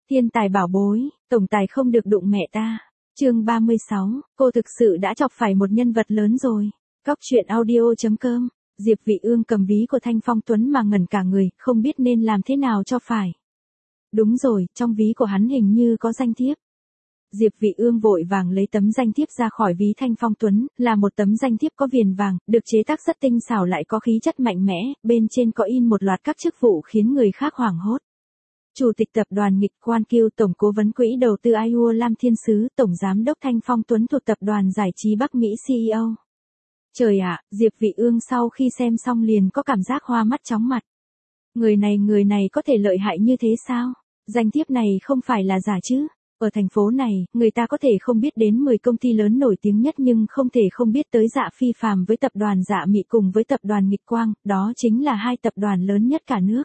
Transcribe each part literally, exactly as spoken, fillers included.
Thiên tài bảo bối, tổng tài không được đụng mẹ ta. Chương ba mươi sáu, cô thực sự đã chọc phải một nhân vật lớn rồi. Cóc truyện audio chấm com. Diệp Vị Ương cầm ví của Thanh Phong Tuấn mà ngẩn cả người, không biết nên làm thế nào cho phải. Đúng rồi, trong ví của hắn hình như có danh thiếp. Diệp Vị Ương vội vàng lấy tấm danh thiếp ra khỏi ví Thanh Phong Tuấn, là một tấm danh thiếp có viền vàng, được chế tác rất tinh xảo lại có khí chất mạnh mẽ, bên trên có in một loạt các chức vụ khiến người khác hoảng hốt. Chủ tịch tập đoàn Nghịch Quan Kiêu, Tổng cố vấn quỹ đầu tư i u Lam Thiên Sứ, Tổng giám đốc Thanh Phong Tuấn thuộc tập đoàn giải trí Bắc Mỹ xê e ô. Trời ạ, Diệp Vị Ương sau khi xem xong liền có cảm giác hoa mắt chóng mặt. Người này người này có thể lợi hại như thế sao? Danh thiếp này không phải là giả chứ? Ở thành phố này, người ta có thể không biết đến mười công ty lớn nổi tiếng nhất nhưng không thể không biết tới Dạ Phi Phàm với tập đoàn Dạ Mị cùng với tập đoàn Nghịch Quang, đó chính là hai tập đoàn lớn nhất cả nước.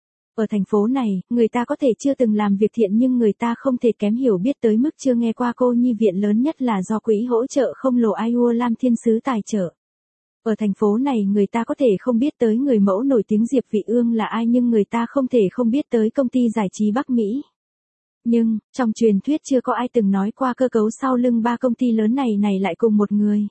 Ở thành phố này, người ta có thể chưa từng làm việc thiện nhưng người ta không thể kém hiểu biết tới mức chưa nghe qua cô nhi viện lớn nhất là do quỹ hỗ trợ không lồ i u Lam Thiên Sứ tài trợ. Ở thành phố này người ta có thể không biết tới người mẫu nổi tiếng Diệp Vị Ương là ai nhưng người ta không thể không biết tới công ty giải trí Bắc Mỹ. Nhưng, trong truyền thuyết chưa có ai từng nói qua cơ cấu sau lưng ba công ty lớn này này lại cùng một người.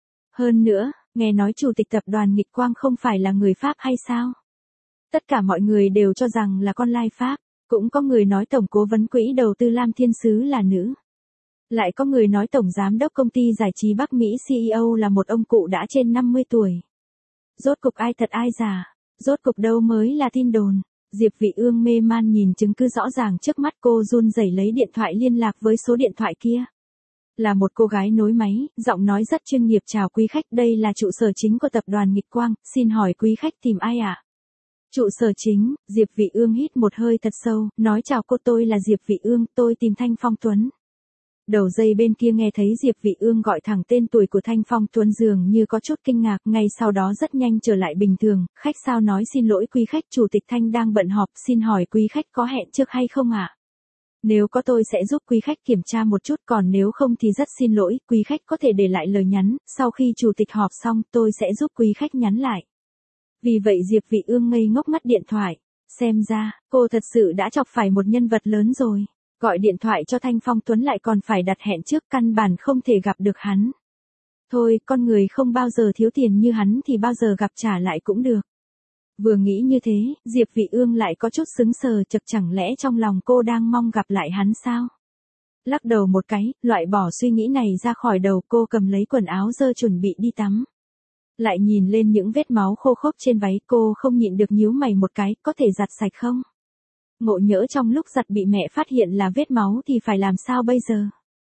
Hơn nữa, nghe nói chủ tịch tập đoàn Nghịch Quang không phải là người Pháp hay sao? Tất cả mọi người đều cho rằng là con lai Pháp, cũng có người nói tổng cố vấn quỹ đầu tư Lam Thiên Sứ là nữ. Lại có người nói tổng giám đốc công ty giải trí Bắc Mỹ xê e ô là một ông cụ đã trên năm mươi tuổi. Rốt cục ai thật ai giả, rốt cục đâu mới là tin đồn. Diệp Vị Ương mê man nhìn chứng cứ rõ ràng trước mắt, cô run rẩy lấy điện thoại liên lạc với số điện thoại kia. Là một cô gái nối máy, giọng nói rất chuyên nghiệp. Chào quý khách, đây là trụ sở chính của tập đoàn Nghịch Quang, xin hỏi quý khách tìm ai ạ? Trụ sở chính, Diệp Vị Ương hít một hơi thật sâu, nói chào cô, tôi là Diệp Vị Ương, tôi tìm Thanh Phong Tuấn. Đầu dây bên kia nghe thấy Diệp Vị Ương gọi thẳng tên tuổi của Thanh Phong Tuấn dường như có chút kinh ngạc, ngay sau đó rất nhanh trở lại bình thường, khách sao nói xin lỗi quý khách, chủ tịch Thanh đang bận họp, xin hỏi quý khách có hẹn trước hay không ạ? Nếu có tôi sẽ giúp quý khách kiểm tra một chút, còn nếu không thì rất xin lỗi, quý khách có thể để lại lời nhắn, sau khi chủ tịch họp xong tôi sẽ giúp quý khách nhắn lại. Vì vậy Diệp Vị Ương ngây ngốc ngắt điện thoại, xem ra, cô thật sự đã chọc phải một nhân vật lớn rồi. Gọi điện thoại cho Thanh Phong Tuấn lại còn phải đặt hẹn trước, căn bản không thể gặp được hắn. Thôi, con người không bao giờ thiếu tiền như hắn thì bao giờ gặp trả lại cũng được. Vừa nghĩ như thế, Diệp Vị Ương lại có chút sững sờ, chật chẳng lẽ trong lòng cô đang mong gặp lại hắn sao? Lắc đầu một cái, loại bỏ suy nghĩ này ra khỏi đầu, cô cầm lấy quần áo dơ chuẩn bị đi tắm. Lại nhìn lên những vết máu khô khốc trên váy, cô không nhịn được nhíu mày một cái, có thể giặt sạch không? Ngộ nhỡ trong lúc giặt bị mẹ phát hiện là vết máu thì phải làm sao bây giờ?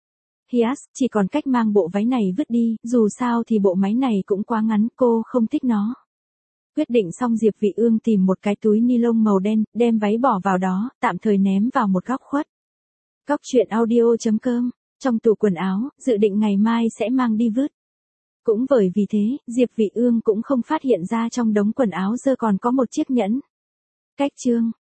Hias, chỉ còn cách mang bộ váy này vứt đi, dù sao thì bộ váy này cũng quá ngắn, cô không thích nó. Quyết định xong Diệp Vị Ương tìm một cái túi ni lông màu đen, đem váy bỏ vào đó, tạm thời ném vào một góc khuất. Cóc truyện audio chấm com, trong tủ quần áo, dự định ngày mai sẽ mang đi vứt. Cũng bởi vì thế, Diệp Vị Ương cũng không phát hiện ra trong đống quần áo dơ còn có một chiếc nhẫn. Cách chương